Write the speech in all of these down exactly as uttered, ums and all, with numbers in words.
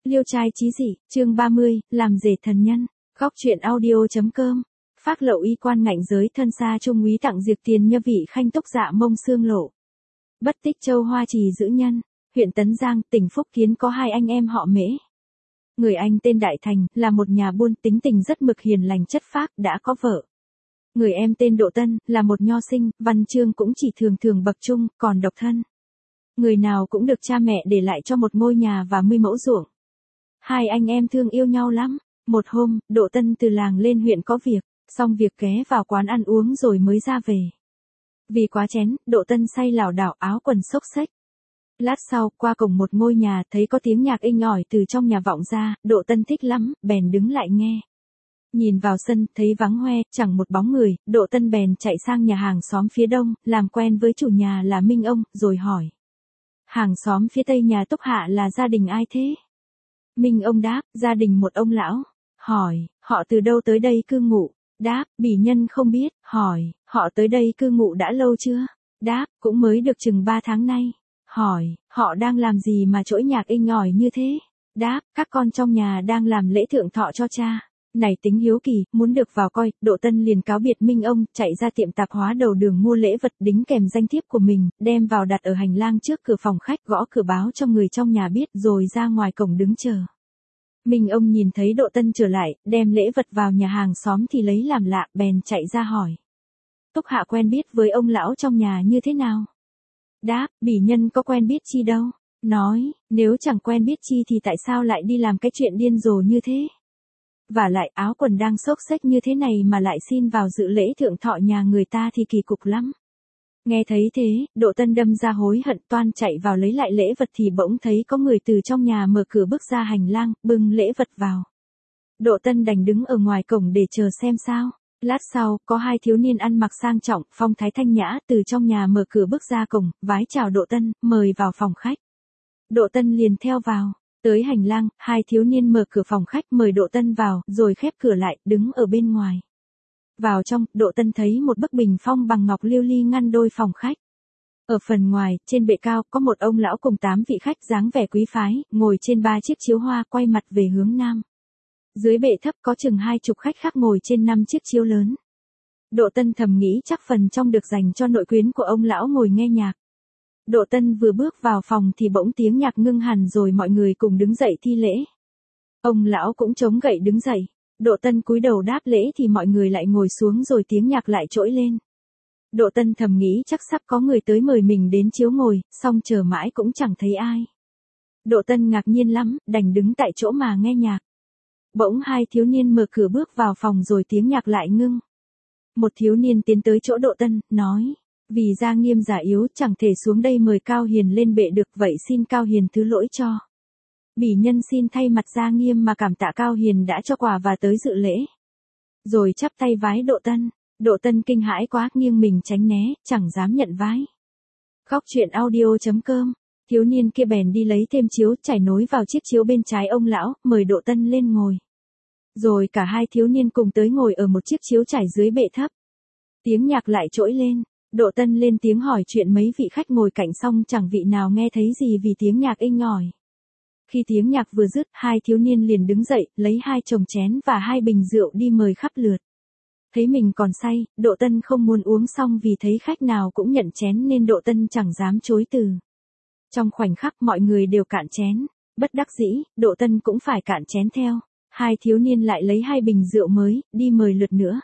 Liêu trai chí dị, chương ba mươi, làm rể thần nhân. Góc truyện audio.com. Phác lậu y quan ngạnh giới thân xa trung úy tặng diệt tiền nhơ vị khanh túc dạ mông xương lộ. Bất tích châu Hoa Trì giữ nhân, huyện Tấn Giang, tỉnh Phúc Kiến có hai anh em họ Mễ. Người anh tên Đại Thành, là một nhà buôn tính tình rất mực hiền lành chất phác, đã có vợ. Người em tên Độ Tân, là một nho sinh, văn chương cũng chỉ thường thường bậc trung, còn độc thân. Người nào cũng được cha mẹ để lại cho một ngôi nhà và mươi mẫu ruộng. Hai anh em thương yêu nhau lắm. Một hôm, Độ Tân từ làng lên huyện có việc, xong việc ghé vào quán ăn uống rồi mới ra về. Vì quá chén, Độ Tân say lảo đảo áo quần xốc xếch. Lát sau, qua cổng một ngôi nhà, thấy có tiếng nhạc inh ỏi từ trong nhà vọng ra, Độ Tân thích lắm, bèn đứng lại nghe. Nhìn vào sân, thấy vắng hoe, chẳng một bóng người, Độ Tân bèn chạy sang nhà hàng xóm phía đông, làm quen với chủ nhà là Minh ông, rồi hỏi. Hàng xóm phía tây nhà Túc Hạ là gia đình ai thế? Minh ông đáp, gia đình một ông lão. Hỏi, họ từ đâu tới đây cư ngụ? Đáp, bỉ nhân không biết. Hỏi, họ tới đây cư ngụ đã lâu chưa? Đáp, cũng mới được chừng ba tháng nay. Hỏi, họ đang làm gì mà trỗi nhạc inh ỏi như thế? Đáp, các con trong nhà đang làm lễ thượng thọ cho cha. Này tính hiếu kỳ, muốn được vào coi, Độ Tân liền cáo biệt Minh ông, chạy ra tiệm tạp hóa đầu đường mua lễ vật đính kèm danh thiếp của mình, đem vào đặt ở hành lang trước cửa phòng khách, gõ cửa báo cho người trong nhà biết rồi ra ngoài cổng đứng chờ. Minh ông nhìn thấy Độ Tân trở lại, đem lễ vật vào nhà hàng xóm thì lấy làm lạ, bèn chạy ra hỏi. Túc Hạ quen biết với ông lão trong nhà như thế nào? Đáp, bỉ nhân có quen biết chi đâu. Nói, nếu chẳng quen biết chi thì tại sao lại đi làm cái chuyện điên rồ như thế? Và lại áo quần đang xốc xếch như thế này mà lại xin vào dự lễ thượng thọ nhà người ta thì kỳ cục lắm. Nghe thấy thế, Độ Tân đâm ra hối hận toan chạy vào lấy lại lễ vật thì bỗng thấy có người từ trong nhà mở cửa bước ra hành lang, bưng lễ vật vào. Độ Tân đành đứng ở ngoài cổng để chờ xem sao. Lát sau, có hai thiếu niên ăn mặc sang trọng, phong thái thanh nhã, từ trong nhà mở cửa bước ra cổng, vái chào Độ Tân, mời vào phòng khách. Độ Tân liền theo vào. Tới hành lang, hai thiếu niên mở cửa phòng khách mời Độ Tân vào, rồi khép cửa lại, đứng ở bên ngoài. Vào trong, Độ Tân thấy một bức bình phong bằng ngọc lưu ly ngăn đôi phòng khách. Ở phần ngoài, trên bệ cao, có một ông lão cùng tám vị khách dáng vẻ quý phái, ngồi trên ba chiếc chiếu hoa quay mặt về hướng nam. Dưới bệ thấp có chừng hai chục khách khác ngồi trên năm chiếc chiếu lớn. Độ Tân thầm nghĩ chắc phần trong được dành cho nội quyến của ông lão ngồi nghe nhạc. Độ Tân vừa bước vào phòng thì bỗng tiếng nhạc ngưng hẳn rồi mọi người cùng đứng dậy thi lễ. Ông lão cũng chống gậy đứng dậy. Độ Tân cúi đầu đáp lễ thì mọi người lại ngồi xuống rồi tiếng nhạc lại trỗi lên. Độ Tân thầm nghĩ chắc sắp có người tới mời mình đến chiếu ngồi, xong chờ mãi cũng chẳng thấy ai. Độ Tân ngạc nhiên lắm, đành đứng tại chỗ mà nghe nhạc. Bỗng hai thiếu niên mở cửa bước vào phòng rồi tiếng nhạc lại ngưng. Một thiếu niên tiến tới chỗ Độ Tân, nói. Vì Gia Nghiêm già yếu chẳng thể xuống đây mời Cao Hiền lên bệ được, vậy xin Cao Hiền thứ lỗi cho. Bỉ nhân xin thay mặt Gia Nghiêm mà cảm tạ Cao Hiền đã cho quà và tới dự lễ. Rồi chắp tay vái Độ Tân. Độ Tân kinh hãi quá, nghiêng mình tránh né, chẳng dám nhận vái. Góc truyện audio.com. Thiếu niên kia bèn đi lấy thêm chiếu, trải nối vào chiếc chiếu bên trái ông lão, mời Độ Tân lên ngồi. Rồi cả hai thiếu niên cùng tới ngồi ở một chiếc chiếu trải dưới bệ thấp. Tiếng nhạc lại trỗi lên. Độ Tân lên tiếng hỏi chuyện mấy vị khách ngồi cạnh xong chẳng vị nào nghe thấy gì vì tiếng nhạc inh ỏi. Khi tiếng nhạc vừa dứt, hai thiếu niên liền đứng dậy, lấy hai chồng chén và hai bình rượu đi mời khắp lượt. Thấy mình còn say, Độ Tân không muốn uống xong vì thấy khách nào cũng nhận chén nên Độ Tân chẳng dám chối từ. Trong khoảnh khắc mọi người đều cạn chén, bất đắc dĩ, Độ Tân cũng phải cạn chén theo. Hai thiếu niên lại lấy hai bình rượu mới, đi mời lượt nữa.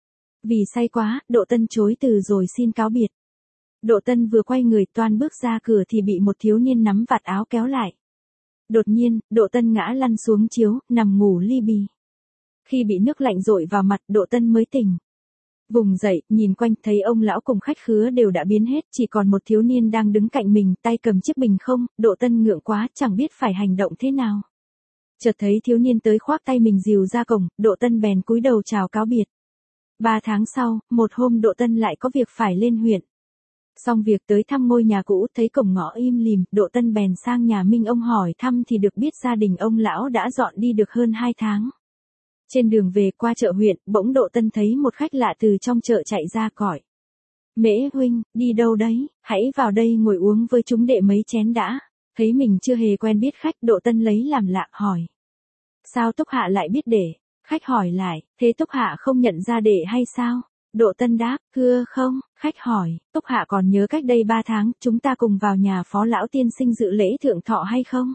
Vì say quá, Độ Tân chối từ rồi xin cáo biệt. Độ Tân vừa quay người toan bước ra cửa thì bị một thiếu niên nắm vạt áo kéo lại. Đột nhiên, Độ Tân ngã lăn xuống chiếu, nằm ngủ li bì. Khi bị nước lạnh dội vào mặt, Độ Tân mới tỉnh. Vùng dậy, nhìn quanh thấy ông lão cùng khách khứa đều đã biến hết, chỉ còn một thiếu niên đang đứng cạnh mình, tay cầm chiếc bình không, Độ Tân ngượng quá, chẳng biết phải hành động thế nào. Chợt thấy thiếu niên tới khoác tay mình dìu ra cổng, Độ Tân bèn cúi đầu chào cáo biệt. Ba tháng sau, một hôm Độ Tân lại có việc phải lên huyện. Xong việc tới thăm ngôi nhà cũ, thấy cổng ngõ im lìm, Độ Tân bèn sang nhà Minh ông hỏi thăm thì được biết gia đình ông lão đã dọn đi được hơn hai tháng. Trên đường về qua chợ huyện, bỗng Độ Tân thấy một khách lạ từ trong chợ chạy ra cõi. Mễ huynh, đi đâu đấy, hãy vào đây ngồi uống với chúng đệ mấy chén đã. Thấy mình chưa hề quen biết khách, Độ Tân lấy làm lạ, hỏi. Sao Túc Hạ lại biết đệ? Khách hỏi lại, thế Túc Hạ không nhận ra đệ hay sao? Độ Tân đáp, thưa không. Khách hỏi, Túc Hạ còn nhớ cách đây ba tháng, chúng ta cùng vào nhà Phó lão tiên sinh dự lễ thượng thọ hay không?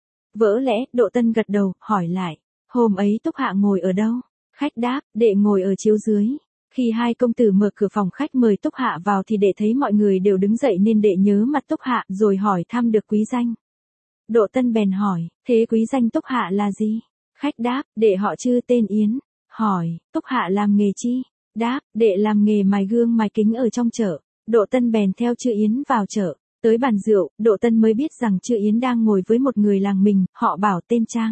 Vỡ lẽ, Độ Tân gật đầu, hỏi lại, hôm ấy Túc Hạ ngồi ở đâu? Khách đáp, đệ ngồi ở chiếu dưới. Khi hai công tử mở cửa phòng khách mời Túc Hạ vào thì đệ thấy mọi người đều đứng dậy nên đệ nhớ mặt Túc Hạ rồi hỏi thăm được quý danh. Độ Tân bèn hỏi, thế quý danh Túc Hạ là gì? Khách đáp, đệ họ Chư tên Yến. Hỏi, Túc Hạ làm nghề chi? Đáp, đệ làm nghề mài gương mài kính ở trong chợ. Độ Tân bèn theo Chư Yến vào chợ. Tới bàn rượu, Độ Tân mới biết rằng Chư Yến đang ngồi với một người làng mình, họ Bảo tên Trang.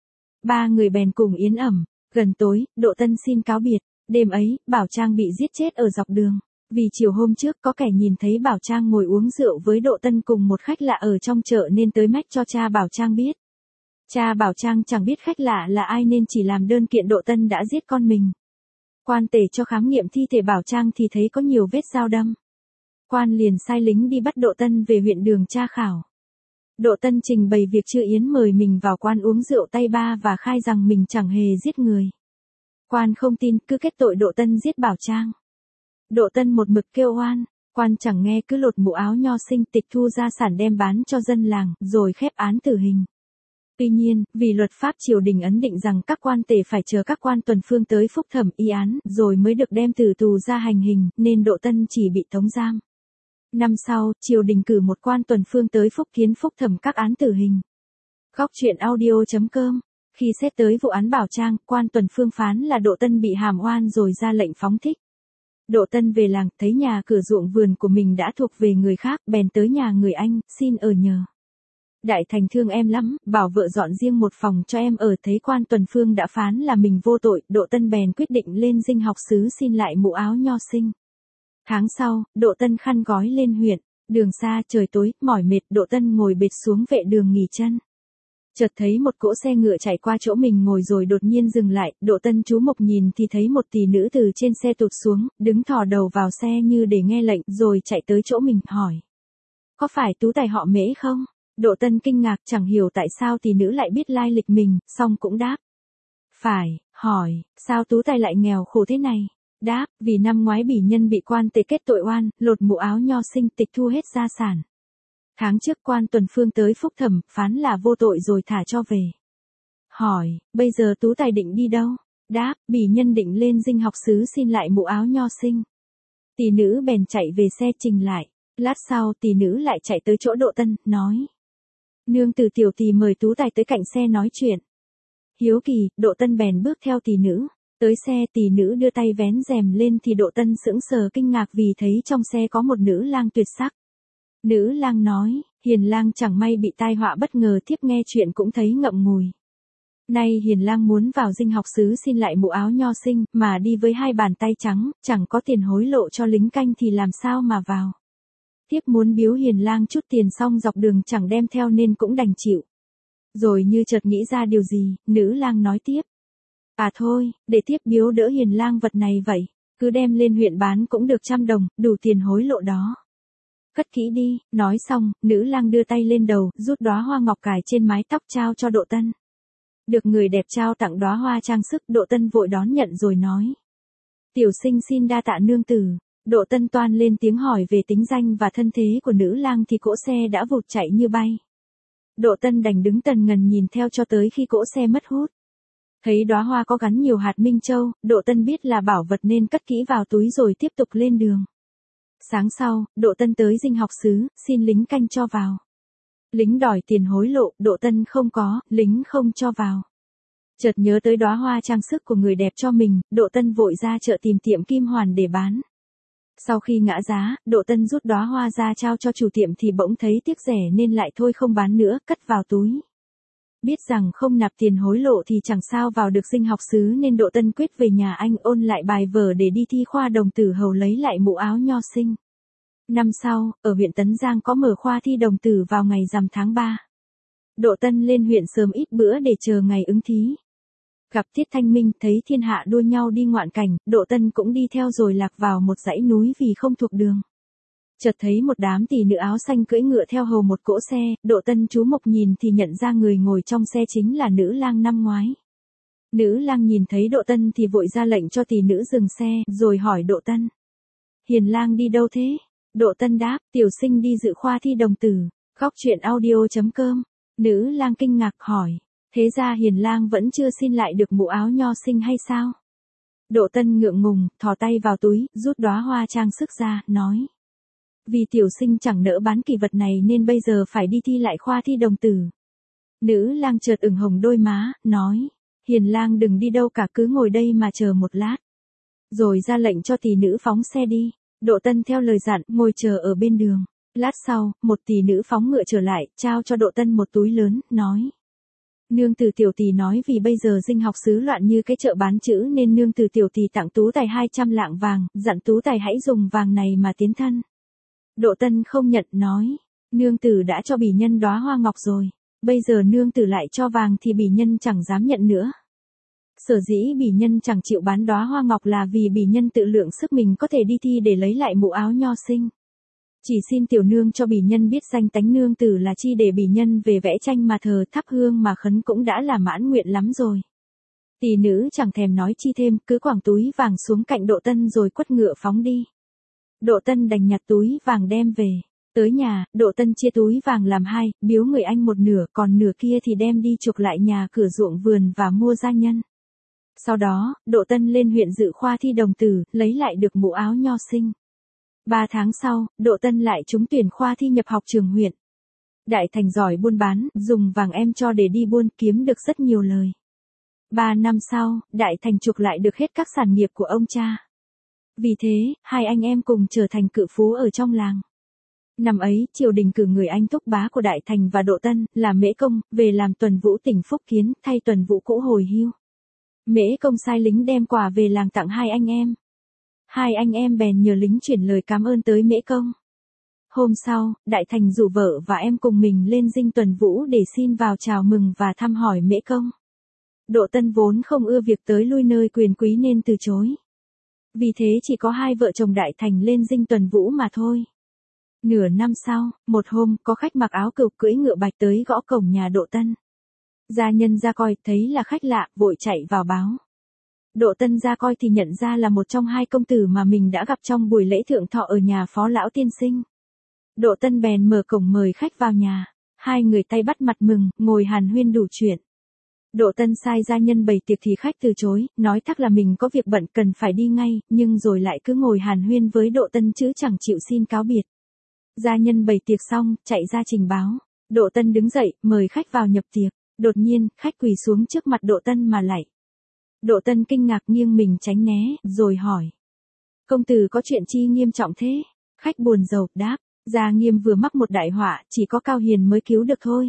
Ba người bèn cùng Yến ẩm. Gần tối, Độ Tân xin cáo biệt. Đêm ấy, Bảo Trang bị giết chết ở dọc đường. Vì chiều hôm trước có kẻ nhìn thấy Bảo Trang ngồi uống rượu với Độ Tân cùng một khách lạ ở trong chợ nên tới mách cho cha Bảo Trang biết. Cha Bảo Trang chẳng biết khách lạ là ai nên chỉ làm đơn kiện Độ Tân đã giết con mình. Quan tể cho khám nghiệm thi thể Bảo Trang thì thấy có nhiều vết dao đâm. Quan liền sai lính đi bắt Độ Tân về huyện Đường tra khảo. Độ Tân trình bày việc Chư Yến mời mình vào quan uống rượu tay ba và khai rằng mình chẳng hề giết người. Quan không tin, cứ kết tội Độ Tân giết Bảo Trang. Độ Tân một mực kêu oan, quan chẳng nghe cứ lột mũ áo nho sinh tịch thu gia sản đem bán cho dân làng, rồi khép án tử hình. Tuy nhiên, vì luật pháp triều đình ấn định rằng các quan tể phải chờ các quan tuần phương tới phúc thẩm y án, rồi mới được đem từ tù ra hành hình, nên Độ Tân chỉ bị tống giam. Năm sau, triều đình cử một quan tuần phương tới phúc kiến phúc thẩm các án tử hình. Góc truyện audio chấm com. Khi xét tới vụ án Bảo Trang, quan tuần phương phán là Độ Tân bị hàm oan rồi ra lệnh phóng thích. Độ Tân về làng, thấy nhà cửa ruộng vườn của mình đã thuộc về người khác, bèn tới nhà người anh, xin ở nhờ. Đại thành thương em lắm, bảo vợ dọn riêng một phòng cho em ở. Thấy quan tuần phương đã phán là mình vô tội, Độ Tân bèn quyết định lên dinh học xứ xin lại mũ áo nho sinh. Tháng sau, Độ Tân khăn gói lên huyện, đường xa trời tối, mỏi mệt, Độ Tân ngồi bệt xuống vệ đường nghỉ chân. Chợt thấy một cỗ xe ngựa chạy qua chỗ mình ngồi rồi đột nhiên dừng lại, Độ Tân chú mục nhìn thì thấy một tỷ nữ từ trên xe tụt xuống, đứng thò đầu vào xe như để nghe lệnh, rồi chạy tới chỗ mình, hỏi. Có phải tú tài họ Mễ không? Độ Tân kinh ngạc chẳng hiểu tại sao tỷ nữ lại biết lai lịch mình, song cũng đáp. Phải, hỏi, sao tú tài lại nghèo khổ thế này? Đáp, vì năm ngoái bỉ nhân bị quan tể kết tội oan, lột mũ áo nho sinh tịch thu hết gia sản. Tháng trước quan tuần phương tới phúc thẩm, phán là vô tội rồi thả cho về. Hỏi, bây giờ tú tài định đi đâu? Đáp, bỉ nhân định lên dinh học xứ xin lại mũ áo nho sinh. Tỷ nữ bèn chạy về xe trình lại. Lát sau tỷ nữ lại chạy tới chỗ Độ Tân, nói. Nương tử tiểu tỷ mời tú tài tới cạnh xe nói chuyện. Hiếu kỳ, Độ Tân bèn bước theo tỷ nữ. Tới xe tỷ nữ đưa tay vén rèm lên thì Độ Tân sững sờ kinh ngạc vì thấy trong xe có một nữ lang tuyệt sắc. Nữ lang nói, Hiền lang chẳng may bị tai họa bất ngờ, thiếp nghe chuyện cũng thấy ngậm ngùi. Nay Hiền lang muốn vào dinh học xứ xin lại mũ áo nho sinh, mà đi với hai bàn tay trắng, chẳng có tiền hối lộ cho lính canh thì làm sao mà vào. Thiếp muốn biếu Hiền lang chút tiền xong dọc đường chẳng đem theo nên cũng đành chịu. Rồi như chợt nghĩ ra điều gì, nữ lang nói tiếp. À thôi, để thiếp biếu đỡ Hiền lang vật này vậy, cứ đem lên huyện bán cũng được trăm đồng, đủ tiền hối lộ đó. Cất kỹ đi, nói xong, nữ lang đưa tay lên đầu, rút đóa hoa ngọc cài trên mái tóc trao cho Độ Tân. Được người đẹp trao tặng đóa hoa trang sức, Độ Tân vội đón nhận rồi nói. Tiểu sinh xin đa tạ nương tử. Độ Tân toan lên tiếng hỏi về tính danh và thân thế của nữ lang thì cỗ xe đã vụt chạy như bay. Độ Tân đành đứng tần ngần nhìn theo cho tới khi cỗ xe mất hút. Thấy đóa hoa có gắn nhiều hạt minh châu, Độ Tân biết là bảo vật nên cất kỹ vào túi rồi tiếp tục lên đường. Sáng sau, Độ Tân tới dinh học xứ, xin lính canh cho vào. Lính đòi tiền hối lộ, Độ Tân không có, lính không cho vào. Chợt nhớ tới đóa hoa trang sức của người đẹp cho mình, Độ Tân vội ra chợ tìm tiệm kim hoàn để bán. Sau khi ngã giá, Độ Tân rút đóa hoa ra trao cho chủ tiệm thì bỗng thấy tiếc rẻ nên lại thôi không bán nữa, cất vào túi. Biết rằng không nạp tiền hối lộ thì chẳng sao vào được dinh học xứ nên Độ Tân quyết về nhà anh ôn lại bài vở để đi thi khoa đồng tử hầu lấy lại mũ áo nho sinh. Năm sau, ở huyện Tấn Giang có mở khoa thi đồng tử vào ngày rằm tháng ba. Độ Tân lên huyện sớm ít bữa để chờ ngày ứng thí. Gặp Tiết Thanh Minh, thấy thiên hạ đua nhau đi ngoạn cảnh, Độ Tân cũng đi theo rồi lạc vào một dãy núi vì không thuộc đường. Chợt thấy một đám tỷ nữ áo xanh cưỡi ngựa theo hầu một cỗ xe, Độ Tân chú mục nhìn thì nhận ra người ngồi trong xe chính là nữ lang năm ngoái. Nữ lang nhìn thấy Độ Tân thì vội ra lệnh cho tỷ nữ dừng xe, rồi hỏi Độ Tân. Hiền lang đi đâu thế? Độ Tân đáp, tiểu sinh đi dự khoa thi đồng tử. Góc truyện audio chấm com. Nữ lang kinh ngạc hỏi. Thế ra Hiền lang vẫn chưa xin lại được mũ áo nho sinh hay sao? Độ Tân ngượng ngùng, thò tay vào túi, rút đóa hoa trang sức ra, nói. Vì tiểu sinh chẳng nỡ bán kỳ vật này nên bây giờ phải đi thi lại khoa thi đồng tử. Nữ lang chợt ửng hồng đôi má, nói. Hiền lang đừng đi đâu cả, cứ ngồi đây mà chờ một lát. Rồi ra lệnh cho tỷ nữ phóng xe đi. Độ Tân theo lời dặn, ngồi chờ ở bên đường. Lát sau, một tỷ nữ phóng ngựa trở lại, trao cho Độ Tân một túi lớn, nói. Nương tử tiểu tỷ nói vì bây giờ dinh học xứ loạn như cái chợ bán chữ nên nương tử tiểu tỷ tặng tú tài hai trăm lạng vàng, dặn tú tài hãy dùng vàng này mà tiến thân. Độ Tân không nhận, nói. Nương tử đã cho bỉ nhân đóa hoa ngọc rồi. Bây giờ nương tử lại cho vàng thì bỉ nhân chẳng dám nhận nữa. Sở dĩ bỉ nhân chẳng chịu bán đóa hoa ngọc là vì bỉ nhân tự lượng sức mình có thể đi thi để lấy lại mũ áo nho sinh. Chỉ xin tiểu nương cho bỉ nhân biết danh tánh nương tử là chi để bỉ nhân về vẽ tranh mà thờ thắp hương mà khấn cũng đã là mãn nguyện lắm rồi. Tỷ nữ chẳng thèm nói chi thêm, cứ quẳng túi vàng xuống cạnh Độ Tân rồi quất ngựa phóng đi. Độ Tân đành nhặt túi vàng đem về. Tới nhà, Độ Tân chia túi vàng làm hai, biếu người anh một nửa, còn nửa kia thì đem đi chuộc lại nhà cửa ruộng vườn và mua gia nhân. Sau đó, Độ Tân lên huyện dự khoa thi đồng tử, lấy lại được mũ áo nho sinh. Ba tháng sau, Độ Tân lại trúng tuyển khoa thi nhập học trường huyện. Đại Thành giỏi buôn bán, dùng vàng em cho để đi buôn kiếm được rất nhiều lời. Ba năm sau, Đại Thành chuộc lại được hết các sản nghiệp của ông cha. Vì thế, hai anh em cùng trở thành cự phú ở trong làng. Năm ấy, triều đình cử người anh thúc bá của Đại Thành và Độ Tân, là Mễ Công, về làm tuần vũ tỉnh Phúc Kiến, thay tuần vũ cũ hồi hưu. Mễ Công sai lính đem quà về làng tặng hai anh em. Hai anh em bèn nhờ lính chuyển lời cảm ơn tới Mễ Công. Hôm sau, Đại Thành rủ vợ và em cùng mình lên dinh tuần vũ để xin vào chào mừng và thăm hỏi Mễ Công. Độ Tân vốn không ưa việc tới lui nơi quyền quý nên từ chối. Vì thế chỉ có hai vợ chồng Đại Thành lên dinh tuần vũ mà thôi. Nửa năm sau, một hôm, có khách mặc áo cừu cưỡi ngựa bạch tới gõ cổng nhà Độ Tân. Gia nhân ra coi, thấy là khách lạ, vội chạy vào báo. Độ Tân ra coi thì nhận ra là một trong hai công tử mà mình đã gặp trong buổi lễ thượng thọ ở nhà phó lão tiên sinh. Độ Tân bèn mở cổng mời khách vào nhà. Hai người tay bắt mặt mừng, ngồi hàn huyên đủ chuyện. Độ Tân sai gia nhân bày tiệc thì khách từ chối, nói thắc là mình có việc bận cần phải đi ngay, nhưng rồi lại cứ ngồi hàn huyên với Độ Tân chứ chẳng chịu xin cáo biệt. Gia nhân bày tiệc xong, chạy ra trình báo. Độ Tân đứng dậy, mời khách vào nhập tiệc. Đột nhiên, khách quỳ xuống trước mặt Độ Tân mà lạy. Độ Tân kinh ngạc nghiêng mình tránh né, rồi hỏi. Công tử có chuyện chi nghiêm trọng thế? Khách buồn rầu, đáp. Gia Nghiêm vừa mắc một đại họa, chỉ có Cao Hiền mới cứu được thôi.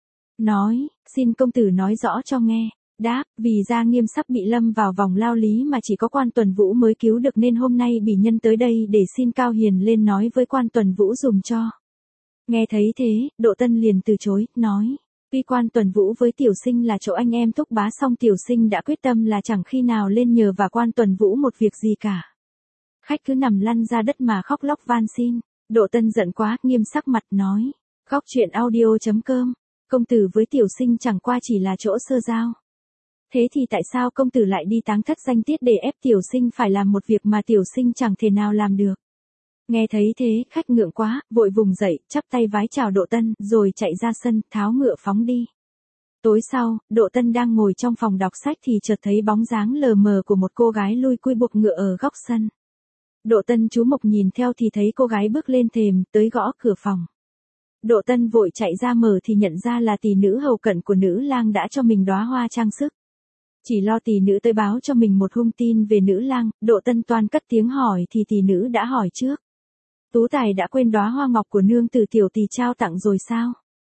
Nói, xin công tử nói rõ cho nghe. Đáp, vì Gia Nghiêm sắp bị lâm vào vòng lao lý mà chỉ có quan tuần vũ mới cứu được nên hôm nay bỉ nhân tới đây để xin Cao Hiền lên nói với quan tuần vũ dùm cho. Nghe thấy thế, Độ Tân liền từ chối, nói. Tuy quan tuần vũ với tiểu sinh là chỗ anh em thúc bá song tiểu sinh đã quyết tâm là chẳng khi nào lên nhờ và quan tuần vũ một việc gì cả. Khách cứ nằm lăn ra đất mà khóc lóc van xin. Độ Tân giận quá, nghiêm sắc mặt nói. Góc truyện audio chấm com. Công tử với tiểu sinh chẳng qua chỉ là chỗ sơ giao. Thế thì tại sao công tử lại đi táng thất danh tiết để ép tiểu sinh phải làm một việc mà tiểu sinh chẳng thể nào làm được? Nghe thấy thế, khách ngượng quá, vội vùng dậy, chắp tay vái chào Độ Tân, rồi chạy ra sân, tháo ngựa phóng đi. Tối sau, Độ Tân đang ngồi trong phòng đọc sách thì chợt thấy bóng dáng lờ mờ của một cô gái lui cui buộc ngựa ở góc sân. Độ Tân chú mục nhìn theo thì thấy cô gái bước lên thềm, tới gõ cửa phòng. Độ Tân vội chạy ra mở thì nhận ra là tỷ nữ hầu cận của nữ lang đã cho mình đóa hoa trang sức. Chỉ lo tỷ nữ tới báo cho mình một hung tin về nữ lang, Độ Tân toan cất tiếng hỏi thì tỷ nữ đã hỏi trước. Tú tài đã quên đóa hoa ngọc của nương tử tiểu tỷ trao tặng rồi sao?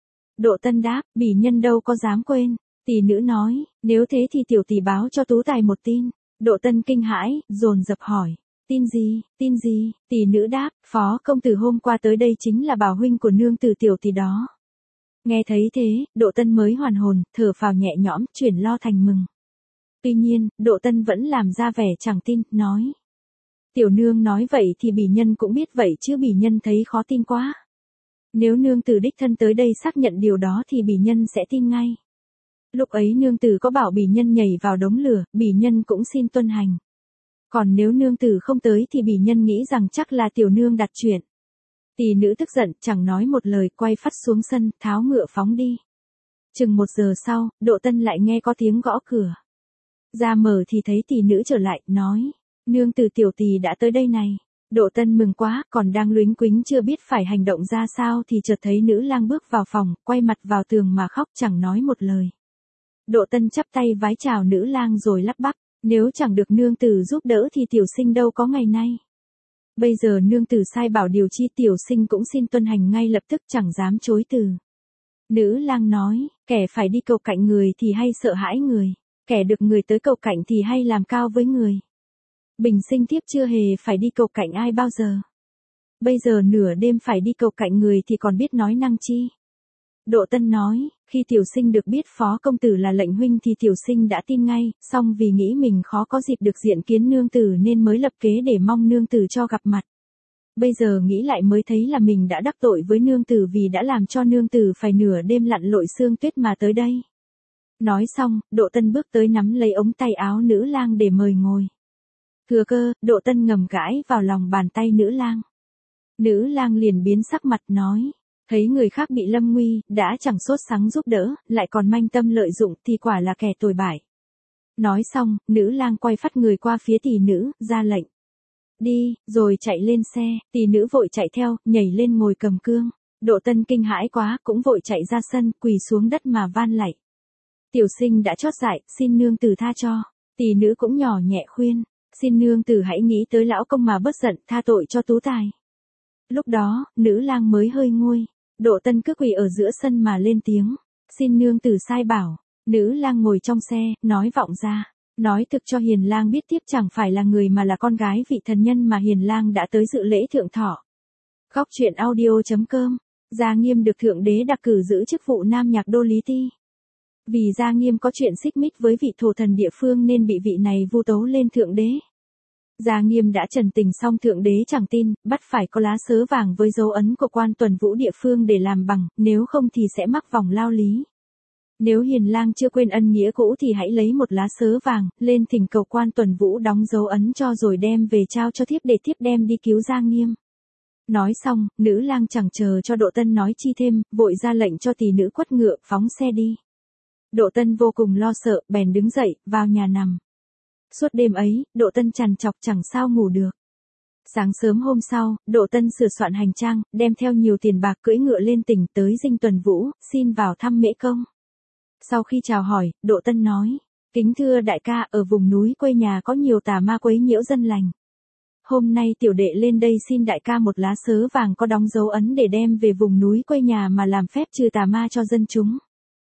Độ Tân đáp, bỉ nhân đâu có dám quên. Tỷ nữ nói, nếu thế thì tiểu tỷ báo cho tú tài một tin. Độ Tân kinh hãi, dồn dập hỏi. Tin gì, tin gì? Tỷ nữ đáp, phó công tử hôm qua tới đây chính là bảo huynh của nương tử tiểu tỷ đó. Nghe thấy thế, Độ Tân mới hoàn hồn, thở phào nhẹ nhõm, chuyển lo thành mừng. Tuy nhiên, Độ Tân vẫn làm ra vẻ chẳng tin, nói. Tiểu nương nói vậy thì bỉ nhân cũng biết vậy chứ bỉ nhân thấy khó tin quá. Nếu nương tử đích thân tới đây xác nhận điều đó thì bỉ nhân sẽ tin ngay. Lúc ấy nương tử có bảo bỉ nhân nhảy vào đống lửa, bỉ nhân cũng xin tuân hành. Còn nếu nương tử không tới thì bỉ nhân nghĩ rằng chắc là tiểu nương đặt chuyện. Tỷ nữ tức giận, chẳng nói một lời, quay phắt xuống sân, tháo ngựa phóng đi. Chừng một giờ sau, Độ Tân lại nghe có tiếng gõ cửa. Ra mở thì thấy tỷ nữ trở lại, nói, nương tử tiểu tỷ đã tới đây này. Độ Tân mừng quá, còn đang luyến quính chưa biết phải hành động ra sao thì chợt thấy nữ lang bước vào phòng, quay mặt vào tường mà khóc chẳng nói một lời. Độ Tân chắp tay vái chào nữ lang rồi lắp bắp, nếu chẳng được nương tử giúp đỡ thì tiểu sinh đâu có ngày nay. Bây giờ nương tử sai bảo điều chi tiểu sinh cũng xin tuân hành ngay lập tức chẳng dám chối từ. Nữ lang nói, kẻ phải đi cầu cạnh người thì hay sợ hãi người, kẻ được người tới cầu cạnh thì hay làm cao với người. Bình sinh thiếp chưa hề phải đi cầu cạnh ai bao giờ. Bây giờ nửa đêm phải đi cầu cạnh người thì còn biết nói năng chi. Độ Tân nói, khi tiểu sinh được biết phó công tử là lệnh huynh thì tiểu sinh đã tin ngay, song vì nghĩ mình khó có dịp được diện kiến nương tử nên mới lập kế để mong nương tử cho gặp mặt. Bây giờ nghĩ lại mới thấy là mình đã đắc tội với nương tử vì đã làm cho nương tử phải nửa đêm lặn lội sương tuyết mà tới đây. Nói xong, Độ Tân bước tới nắm lấy ống tay áo nữ lang để mời ngồi. Thừa cơ, Độ Tân ngầm gãi vào lòng bàn tay nữ lang. Nữ lang liền biến sắc mặt nói, thấy người khác bị lâm nguy, đã chẳng sốt sắng giúp đỡ, lại còn manh tâm lợi dụng thì quả là kẻ tồi bại. Nói xong, nữ lang quay phắt người qua phía tỷ nữ, ra lệnh. Đi, rồi chạy lên xe, tỷ nữ vội chạy theo, nhảy lên ngồi cầm cương. Độ Tân kinh hãi quá, cũng vội chạy ra sân, quỳ xuống đất mà van lạy. Tiểu sinh đã chót dại, xin nương tử tha cho. Tỷ nữ cũng nhỏ nhẹ khuyên, xin nương tử hãy nghĩ tới lão công mà bớt giận, tha tội cho tú tài. Lúc đó, nữ lang mới hơi nguôi. Độ Tân cứ quỳ ở giữa sân mà lên tiếng, xin nương tử sai bảo. Nữ lang ngồi trong xe, nói vọng ra, nói thực cho hiền lang biết tiếp chẳng phải là người mà là con gái vị thần nhân mà hiền lang đã tới dự lễ thượng thọ. Góc truyện audio chấm com. Gia Nghiêm được thượng đế đặc cử giữ chức vụ nam nhạc đô lý ti. Vì Gia Nghiêm có chuyện xích mích với vị thổ thần địa phương nên bị vị này vu tấu lên thượng đế. Gia Nghiêm đã trần tình xong thượng đế chẳng tin, bắt phải có lá sớ vàng với dấu ấn của quan tuần vũ địa phương để làm bằng, nếu không thì sẽ mắc vòng lao lý. Nếu hiền lang chưa quên ân nghĩa cũ thì hãy lấy một lá sớ vàng, lên thỉnh cầu quan tuần vũ đóng dấu ấn cho rồi đem về trao cho thiếp để thiếp đem đi cứu Gia Nghiêm. Nói xong, nữ lang chẳng chờ cho Độ Tân nói chi thêm, vội ra lệnh cho tỷ nữ quất ngựa, phóng xe đi. Độ Tân vô cùng lo sợ, bèn đứng dậy, vào nhà nằm. Suốt đêm ấy, Độ Tân trằn trọc chẳng sao ngủ được. Sáng sớm hôm sau, Độ Tân sửa soạn hành trang, đem theo nhiều tiền bạc cưỡi ngựa lên tỉnh tới dinh tuần vũ, xin vào thăm Mễ Công. Sau khi chào hỏi, Độ Tân nói, kính thưa đại ca, ở vùng núi quê nhà có nhiều tà ma quấy nhiễu dân lành. Hôm nay tiểu đệ lên đây xin đại ca một lá sớ vàng có đóng dấu ấn để đem về vùng núi quê nhà mà làm phép trừ tà ma cho dân chúng.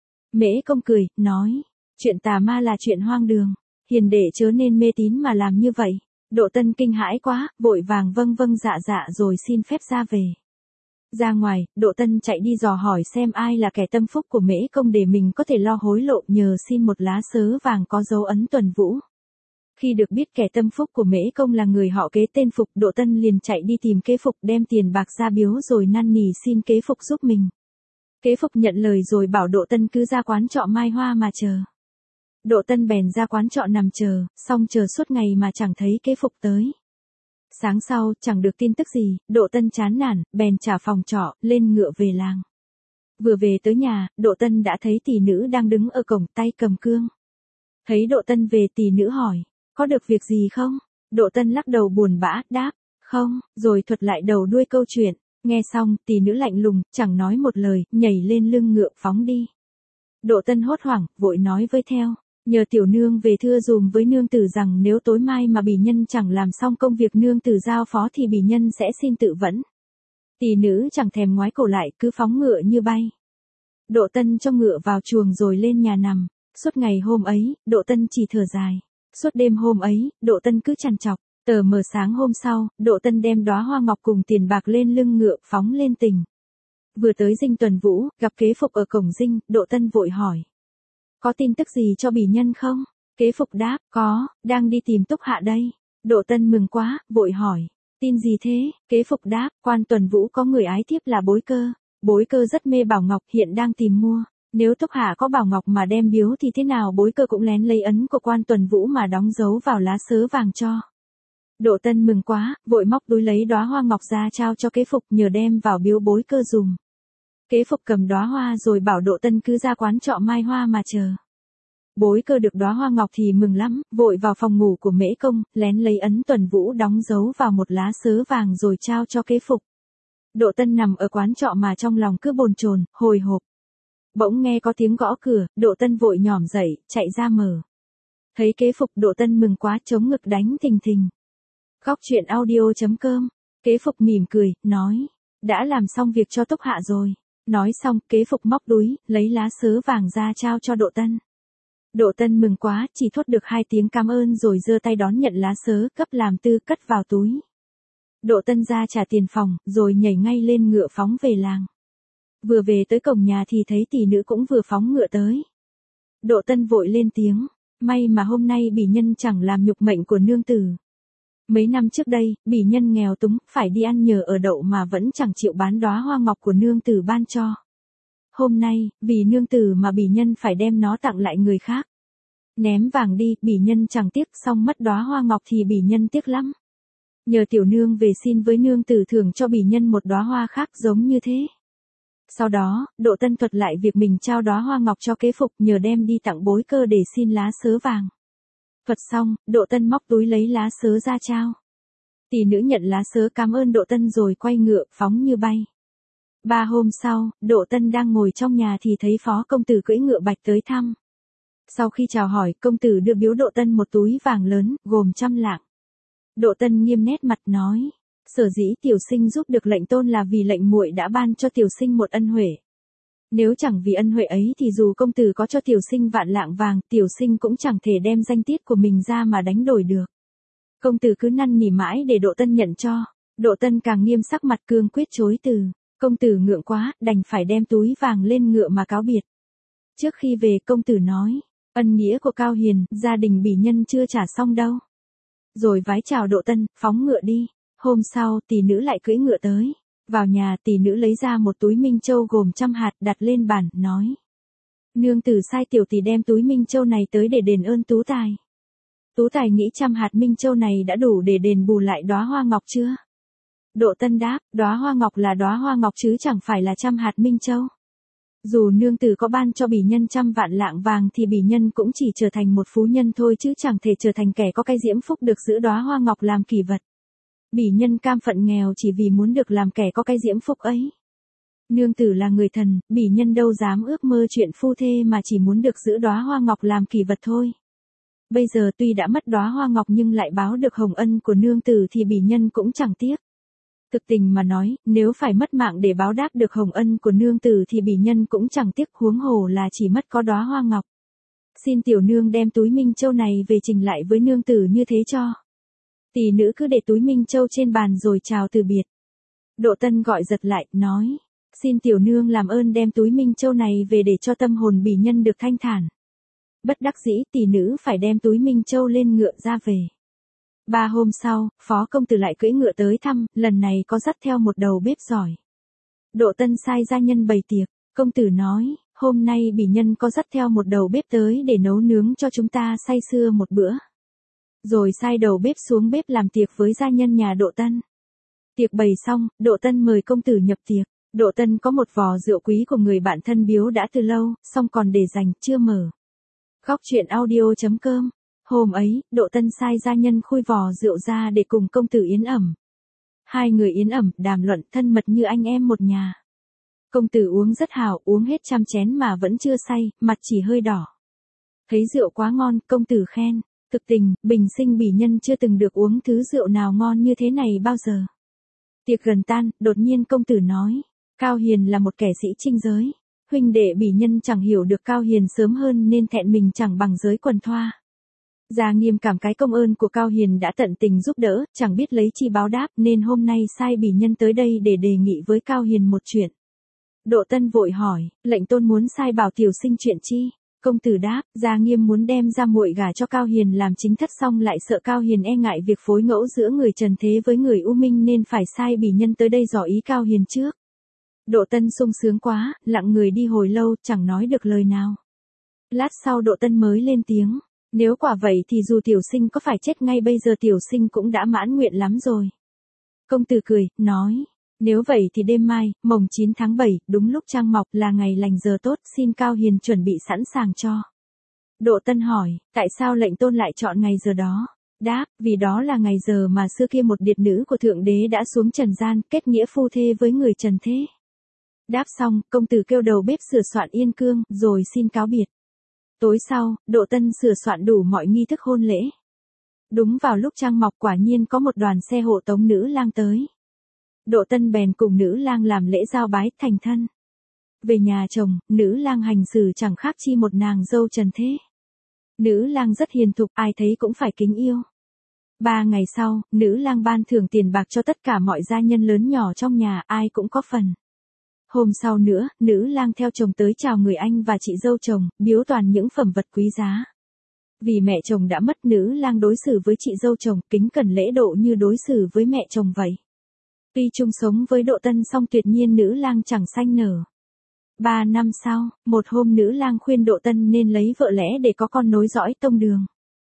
Mễ Công cười, nói, chuyện tà ma là chuyện hoang đường, hiền đệ chớ nên mê tín mà làm như vậy. Độ Tân kinh hãi quá, vội vàng vâng vâng dạ dạ rồi xin phép ra về. Ra ngoài, Độ Tân chạy đi dò hỏi xem ai là kẻ tâm phúc của Mễ Công để mình có thể lo hối lộ nhờ xin một lá sớ vàng có dấu ấn tuần vũ. Khi được biết kẻ tâm phúc của Mễ Công là người họ Kế tên Phục, Độ Tân liền chạy đi tìm Kế Phục đem tiền bạc ra biếu rồi năn nỉ xin Kế Phục giúp mình. Kế Phục nhận lời rồi bảo Độ Tân cứ ra quán trọ Mai Hoa mà chờ. Độ Tân bèn ra quán trọ nằm chờ, xong chờ suốt ngày mà chẳng thấy Kế Phục tới. Sáng sau, chẳng được tin tức gì, Độ Tân chán nản, bèn trả phòng trọ, lên ngựa về làng. Vừa về tới nhà, Độ Tân đã thấy tỷ nữ đang đứng ở cổng tay cầm cương. Thấy Độ Tân về tỷ nữ hỏi, có được việc gì không? Độ Tân lắc đầu buồn bã, đáp, không, rồi thuật lại đầu đuôi câu chuyện. Nghe xong, tỷ nữ lạnh lùng, chẳng nói một lời, nhảy lên lưng ngựa phóng đi. Độ Tân hốt hoảng, vội nói với theo, nhờ tiểu nương về thưa dùm với nương tử rằng nếu tối mai mà bỉ nhân chẳng làm xong công việc nương tử giao phó thì bỉ nhân sẽ xin tự vẫn. Tỷ nữ chẳng thèm ngoái cổ lại, cứ phóng ngựa như bay. Độ Tân cho ngựa vào chuồng rồi lên nhà nằm. Suốt ngày hôm ấy, Độ Tân chỉ thở dài. Suốt đêm hôm ấy, Độ Tân cứ trằn trọc. Tờ mờ sáng hôm sau, Độ Tân đem đóa hoa ngọc cùng tiền bạc lên lưng ngựa phóng lên tỉnh. Vừa tới dinh tuần vũ, gặp Kế Phục ở cổng dinh, Độ Tân vội hỏi. Có tin tức gì cho bỉ nhân không? Kế Phục đáp, có, đang đi tìm Túc Hạ đây. Độ Tân mừng quá, vội hỏi, tin gì thế? Kế Phục đáp, Quan Tuần Vũ có người ái thiếp là Bối Cơ. Bối Cơ rất mê bảo ngọc, hiện đang tìm mua. Nếu Túc Hạ có bảo ngọc mà đem biếu thì thế nào Bối Cơ cũng lén lấy ấn của Quan Tuần Vũ mà đóng dấu vào lá sớ vàng cho. Độ Tân mừng quá, vội móc túi lấy đóa hoa ngọc ra trao cho Kế Phục nhờ đem vào biếu Bối Cơ dùm. Kế Phục cầm đóa hoa rồi bảo Độ Tân cứ ra quán trọ Mai Hoa mà chờ. Bối Cơ được đóa hoa ngọc thì mừng lắm, vội vào phòng ngủ của Mễ Công, lén lấy ấn Tuần Vũ đóng dấu vào một lá sớ vàng rồi trao cho Kế Phục. Độ Tân nằm ở quán trọ mà trong lòng cứ bồn chồn, hồi hộp. Bỗng nghe có tiếng gõ cửa, Độ Tân vội nhỏm dậy, chạy ra mở. Thấy Kế Phục, Độ Tân mừng quá, chống ngực đánh thình thình. Khóc chuyện audio chấm com. Kế Phục mỉm cười, nói, đã làm xong việc cho Túc Hạ rồi. Nói xong, Kế Phục móc túi, lấy lá sớ vàng ra trao cho Độ Tân. Độ Tân mừng quá, chỉ thốt được hai tiếng cảm ơn rồi giơ tay đón nhận lá sớ, cấp làm tư cất vào túi. Độ Tân ra trả tiền phòng, rồi nhảy ngay lên ngựa phóng về làng. Vừa về tới cổng nhà thì thấy tỷ nữ cũng vừa phóng ngựa tới. Độ Tân vội lên tiếng, may mà hôm nay bỉ nhân chẳng làm nhục mệnh của nương tử. Mấy năm trước đây, bỉ nhân nghèo túng, phải đi ăn nhờ ở đậu mà vẫn chẳng chịu bán đóa hoa ngọc của nương tử ban cho. Hôm nay, vì nương tử mà bỉ nhân phải đem nó tặng lại người khác. Ném vàng đi, bỉ nhân chẳng tiếc, xong mất đóa hoa ngọc thì bỉ nhân tiếc lắm. Nhờ tiểu nương về xin với nương tử thưởng cho bỉ nhân một đóa hoa khác giống như thế. Sau đó, Độ Tân thuật lại việc mình trao đóa hoa ngọc cho Kế Phục nhờ đem đi tặng Bối Cơ để xin lá sớ vàng. Thuật xong, Độ Tân móc túi lấy lá sớ ra trao. Tỷ nữ nhận lá sớ cảm ơn Độ Tân rồi quay ngựa phóng như bay. Ba hôm sau, Độ Tân đang ngồi trong nhà thì thấy phó công tử cưỡi ngựa bạch tới thăm. Sau khi chào hỏi, công tử đưa biếu Độ Tân một túi vàng lớn, gồm trăm lạng. Độ Tân nghiêm nét mặt nói, sở dĩ tiểu sinh giúp được lệnh tôn là vì lệnh muội đã ban cho tiểu sinh một ân huệ. Nếu chẳng vì ân huệ ấy thì dù công tử có cho tiểu sinh vạn lạng vàng, tiểu sinh cũng chẳng thể đem danh tiết của mình ra mà đánh đổi được. Công tử cứ năn nỉ mãi để Độ Tân nhận cho. Độ Tân càng nghiêm sắc mặt cương quyết chối từ. Công tử ngượng quá, đành phải đem túi vàng lên ngựa mà cáo biệt. Trước khi về, công tử nói, ân nghĩa của Cao Hiền, gia đình bỉ nhân chưa trả xong đâu. Rồi vái chào Độ Tân, phóng ngựa đi. Hôm sau, tỷ nữ lại cưỡi ngựa tới. Vào nhà, tỷ nữ lấy ra một túi minh châu gồm trăm hạt, đặt lên bàn, nói. Nương tử sai tiểu tỷ đem túi minh châu này tới để đền ơn Tú Tài. Tú Tài nghĩ trăm hạt minh châu này đã đủ để đền bù lại đóa hoa ngọc chưa? Độ Tân đáp, đóa hoa ngọc là đóa hoa ngọc chứ chẳng phải là trăm hạt minh châu. Dù nương tử có ban cho bỉ nhân trăm vạn lạng vàng thì bỉ nhân cũng chỉ trở thành một phú nhân thôi chứ chẳng thể trở thành kẻ có cái diễm phúc được giữ đóa hoa ngọc làm kỷ vật. Bỉ nhân cam phận nghèo chỉ vì muốn được làm kẻ có cái diễm phúc ấy. Nương tử là người thần, bỉ nhân đâu dám ước mơ chuyện phu thê mà chỉ muốn được giữ đóa hoa ngọc làm kỷ vật thôi. Bây giờ tuy đã mất đóa hoa ngọc nhưng lại báo được hồng ân của nương tử thì bỉ nhân cũng chẳng tiếc. Thực tình mà nói, nếu phải mất mạng để báo đáp được hồng ân của nương tử thì bỉ nhân cũng chẳng tiếc, huống hồ là chỉ mất có đóa hoa ngọc. Xin tiểu nương đem túi minh châu này về trình lại với nương tử như thế cho. Tỷ nữ cứ để túi minh châu trên bàn rồi chào từ biệt. Độ Tân gọi giật lại, nói, xin tiểu nương làm ơn đem túi minh châu này về để cho tâm hồn bỉ nhân được thanh thản. Bất đắc dĩ, tỷ nữ phải đem túi minh châu lên ngựa ra về. Ba hôm sau, phó công tử lại cưỡi ngựa tới thăm, lần này có dắt theo một đầu bếp giỏi. Độ Tân sai gia nhân bày tiệc, công tử nói, hôm nay bỉ nhân có dắt theo một đầu bếp tới để nấu nướng cho chúng ta say sưa một bữa. Rồi sai đầu bếp xuống bếp làm tiệc với gia nhân nhà Độ Tân. Tiệc bày xong, Độ Tân mời công tử nhập tiệc. Độ Tân có một vò rượu quý của người bạn thân biếu đã từ lâu, xong còn để dành, chưa mở. Khóc chuyện audio chấm com. Hôm ấy, Độ Tân sai gia nhân khui vò rượu ra để cùng công tử yến ẩm. Hai người yến ẩm, đàm luận thân mật như anh em một nhà. Công tử uống rất hào, uống hết trăm chén mà vẫn chưa say, mặt chỉ hơi đỏ. Thấy rượu quá ngon, công tử khen. Thực tình, bình sinh bỉ nhân chưa từng được uống thứ rượu nào ngon như thế này bao giờ. Tiệc gần tan, đột nhiên công tử nói, Cao Hiền là một kẻ sĩ trinh giới. Huynh đệ bỉ nhân chẳng hiểu được Cao Hiền sớm hơn nên thẹn mình chẳng bằng giới quần thoa. Gia Nghiêm cảm cái công ơn của Cao Hiền đã tận tình giúp đỡ, chẳng biết lấy chi báo đáp nên hôm nay sai bỉ nhân tới đây để đề nghị với Cao Hiền một chuyện. Độ Tân vội hỏi, lệnh tôn muốn sai bảo tiểu sinh chuyện chi? Công tử đáp, Gia Nghiêm muốn đem Gia muội gả cho Cao Hiền làm chính thất, xong lại sợ Cao Hiền e ngại việc phối ngẫu giữa người trần thế với người U Minh nên phải sai bỉ nhân tới đây dò ý Cao Hiền trước. Độ Tân sung sướng quá, lặng người đi hồi lâu, chẳng nói được lời nào. Lát sau Độ Tân mới lên tiếng, nếu quả vậy thì dù tiểu sinh có phải chết ngay bây giờ tiểu sinh cũng đã mãn nguyện lắm rồi. Công tử cười, nói, nếu vậy thì đêm mai, mồng chín tháng bảy, đúng lúc trăng mọc là ngày lành giờ tốt, xin Cao Hiền chuẩn bị sẵn sàng cho. Độ Tân hỏi, tại sao lệnh tôn lại chọn ngày giờ đó? Đáp, vì đó là ngày giờ mà xưa kia một điệt nữ của Thượng Đế đã xuống trần gian, kết nghĩa phu thê với người trần thế. Đáp xong, công tử kêu đầu bếp sửa soạn yên cương, rồi xin cáo biệt. Tối sau, Độ Tân sửa soạn đủ mọi nghi thức hôn lễ. Đúng vào lúc trăng mọc quả nhiên có một đoàn xe hộ tống nữ lang tới. Độ Tân bèn cùng nữ lang làm lễ giao bái thành thân. Về nhà chồng, nữ lang hành xử chẳng khác chi một nàng dâu trần thế. Nữ lang rất hiền thục, ai thấy cũng phải kính yêu. Ba ngày sau, nữ lang ban thưởng tiền bạc cho tất cả mọi gia nhân lớn nhỏ trong nhà, ai cũng có phần. Hôm sau nữa, nữ lang theo chồng tới chào người anh và chị dâu chồng, biếu toàn những phẩm vật quý giá. Vì mẹ chồng đã mất, nữ lang đối xử với chị dâu chồng kính cẩn lễ độ như đối xử với mẹ chồng vậy. Tuy chung sống với Độ Tân song tuyệt nhiên nữ lang chẳng sanh nở. Ba năm sau, một hôm nữ lang khuyên Độ Tân nên lấy vợ lẽ để có con nối dõi tông đường.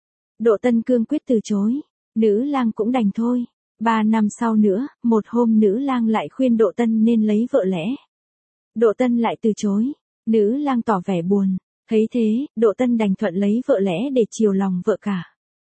Độ Tân cương quyết từ chối, nữ lang cũng đành thôi. Ba năm sau nữa, một hôm nữ lang lại khuyên Độ Tân nên lấy vợ lẽ. Độ Tân lại từ chối, nữ lang tỏ vẻ buồn. Thấy thế, Độ Tân đành thuận lấy vợ lẽ để chiều lòng vợ cả.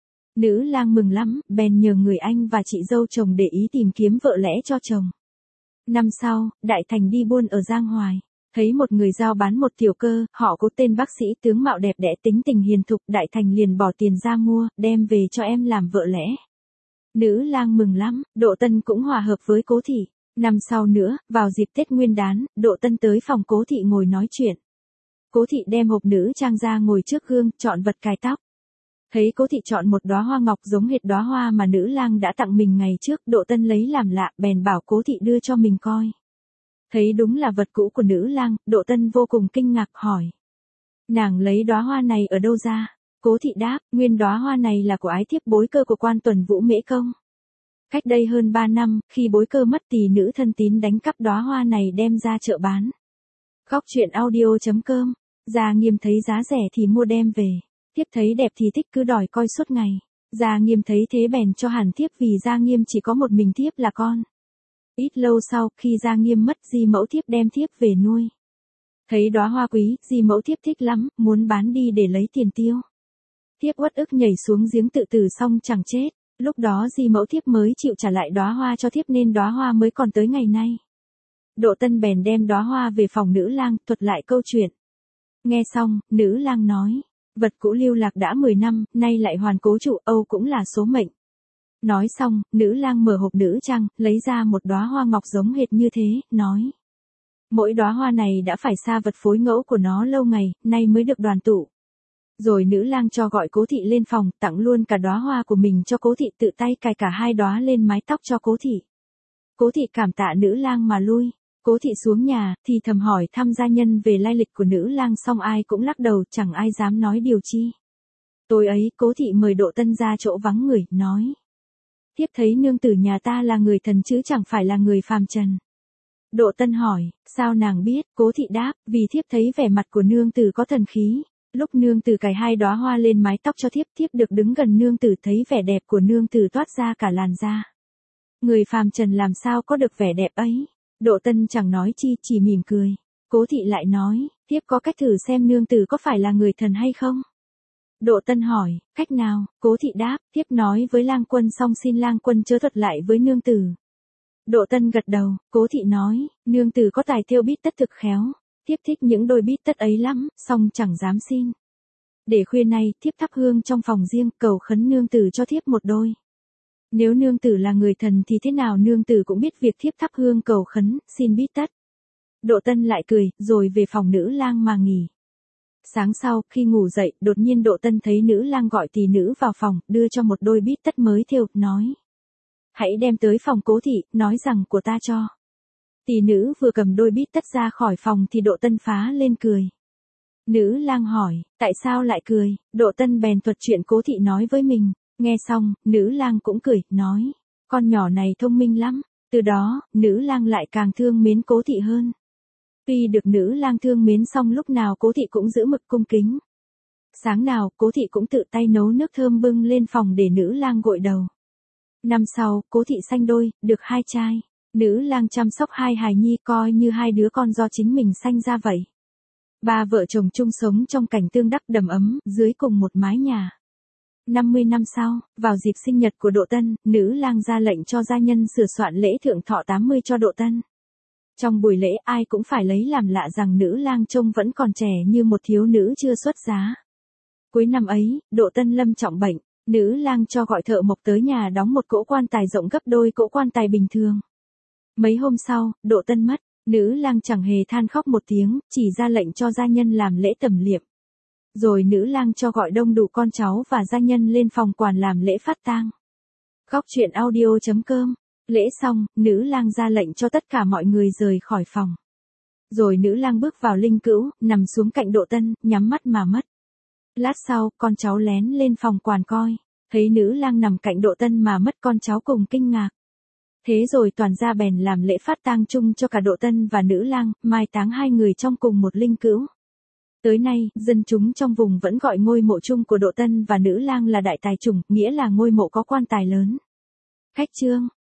Nữ lang mừng lắm, bèn nhờ người anh và chị dâu chồng để ý tìm kiếm vợ lẽ cho chồng. Năm sau, Đại Thành đi buôn ở Giang Hoài, thấy một người giao bán một tiểu cơ, họ có tên bác sĩ tướng mạo đẹp đẽ tính tình hiền thục, Đại Thành liền bỏ tiền ra mua, đem về cho em làm vợ lẽ. Nữ lang mừng lắm, Độ Tân cũng hòa hợp với Cố Thị. Năm sau nữa, vào dịp Tết Nguyên Đán, Độ Tân tới phòng Cố Thị ngồi nói chuyện. Cố Thị đem hộp nữ trang ra ngồi trước gương, chọn vật cài tóc. Thấy Cố Thị chọn một đóa hoa ngọc giống hệt đóa hoa mà nữ lang đã tặng mình ngày trước, Độ Tân lấy làm lạ, bèn bảo Cố Thị đưa cho mình coi. Thấy đúng là vật cũ của nữ lang, Độ Tân vô cùng kinh ngạc hỏi. Nàng lấy đóa hoa này ở đâu ra? Cố Thị đáp, nguyên đóa hoa này là của ái thiếp Bối Cơ của quan tuần Vũ Mễ Công. Cách đây hơn ba năm, khi Bối Cơ mất thì nữ thân tín đánh cắp đóa hoa này đem ra chợ bán. Góc truyện audio chấm com, Gia Nghiêm thấy giá rẻ thì mua đem về. Thiếp thấy đẹp thì thích cứ đòi coi suốt ngày. Gia Nghiêm thấy thế bèn cho hẳn thiếp vì Gia Nghiêm chỉ có một mình thiếp là con. Ít lâu sau, khi Gia Nghiêm mất, Di mẫu thiếp đem thiếp về nuôi. Thấy đóa hoa quý, Di mẫu thiếp thích lắm, muốn bán đi để lấy tiền tiêu. Thiếp uất ức nhảy xuống giếng tự tử xong chẳng chết. Lúc đó Di mẫu thiếp mới chịu trả lại đóa hoa cho thiếp nên đóa hoa mới còn tới ngày nay. Độ Tân bèn đem đóa hoa về phòng nữ lang, thuật lại câu chuyện. Nghe xong, nữ lang nói, vật cũ lưu lạc đã mười năm, nay lại hoàn cố trụ, âu cũng là số mệnh. Nói xong, nữ lang mở hộp nữ trang, lấy ra một đóa hoa ngọc giống hệt như thế, nói. Mỗi đóa hoa này đã phải xa vật phối ngẫu của nó lâu ngày, nay mới được đoàn tụ. Rồi nữ lang cho gọi Cố Thị lên phòng, tặng luôn cả đóa hoa của mình cho Cố Thị, tự tay cài cả hai đóa lên mái tóc cho Cố Thị. Cố Thị cảm tạ nữ lang mà lui. Cố Thị xuống nhà, thì thầm hỏi thăm gia nhân về lai lịch của nữ lang, xong ai cũng lắc đầu, chẳng ai dám nói điều chi. Tối ấy, Cố Thị mời Độ Tân ra chỗ vắng người, nói. Thiếp thấy nương tử nhà ta là người thần chứ chẳng phải là người phàm trần. Độ Tân hỏi, sao nàng biết? Cố Thị đáp, vì thiếp thấy vẻ mặt của nương tử có thần khí. Lúc nương tử cài hai đóa hoa lên mái tóc cho thiếp, thiếp được đứng gần nương tử thấy vẻ đẹp của nương tử toát ra cả làn da. Người phàm trần làm sao có được vẻ đẹp ấy? Độ Tân chẳng nói chi, chỉ mỉm cười. Cố Thị lại nói, thiếp có cách thử xem nương tử có phải là người thần hay không? Độ Tân hỏi, cách nào? Cố Thị đáp, thiếp nói với lang quân xong xin lang quân chớ thuật lại với nương tử. Độ Tân gật đầu, Cố Thị nói, nương tử có tài thêu bít tất thực khéo. Thiếp thích những đôi bít tất ấy lắm, song chẳng dám xin. Để khuya nay, thiếp thắp hương trong phòng riêng, cầu khấn nương tử cho thiếp một đôi. Nếu nương tử là người thần thì thế nào nương tử cũng biết việc thiếp thắp hương cầu khấn, xin bít tất. Độ Tân lại cười, rồi về phòng nữ lang mà nghỉ. Sáng sau, khi ngủ dậy, đột nhiên Độ Tân thấy nữ lang gọi tỷ nữ vào phòng, đưa cho một đôi bít tất mới thêu, nói. Hãy đem tới phòng Cố Thị, nói rằng của ta cho. Tỷ nữ vừa cầm đôi bít tất ra khỏi phòng thì Độ Tân phá lên cười. Nữ lang hỏi, tại sao lại cười, Độ Tân bèn thuật chuyện Cố Thị nói với mình, nghe xong, nữ lang cũng cười, nói, con nhỏ này thông minh lắm, từ đó, nữ lang lại càng thương mến Cố Thị hơn. Tuy được nữ lang thương mến xong lúc nào Cố Thị cũng giữ mực cung kính. Sáng nào, Cố Thị cũng tự tay nấu nước thơm bưng lên phòng để nữ lang gội đầu. Năm sau, Cố Thị sanh đôi, được hai trai. Nữ lang chăm sóc hai hài nhi coi như hai đứa con do chính mình sanh ra vậy. Ba vợ chồng chung sống trong cảnh tương đắc đầm ấm, dưới cùng một mái nhà. năm mươi năm sau, vào dịp sinh nhật của Độ Tân, nữ lang ra lệnh cho gia nhân sửa soạn lễ thượng thọ tám mươi cho Độ Tân. Trong buổi lễ ai cũng phải lấy làm lạ rằng nữ lang trông vẫn còn trẻ như một thiếu nữ chưa xuất giá. Cuối năm ấy, Độ Tân lâm trọng bệnh, nữ lang cho gọi thợ mộc tới nhà đóng một cỗ quan tài rộng gấp đôi cỗ quan tài bình thường. Mấy hôm sau, Độ Tân mất, nữ lang chẳng hề than khóc một tiếng, chỉ ra lệnh cho gia nhân làm lễ tẩm liệm. Rồi nữ lang cho gọi đông đủ con cháu và gia nhân lên phòng quản làm lễ phát tang. Góc truyện audio chấm com. Lễ xong, nữ lang ra lệnh cho tất cả mọi người rời khỏi phòng. Rồi nữ lang bước vào linh cữu, nằm xuống cạnh Độ Tân, nhắm mắt mà mất. Lát sau, con cháu lén lên phòng quản coi, thấy nữ lang nằm cạnh Độ Tân mà mất, con cháu cùng kinh ngạc. Thế rồi toàn gia bèn làm lễ phát tang chung cho cả Độ Tân và nữ lang, mai táng hai người trong cùng một linh cữu. Tới nay, dân chúng trong vùng vẫn gọi ngôi mộ chung của Độ Tân và nữ lang là Đại Tài Chủng, nghĩa là ngôi mộ có quan tài lớn. Khách chương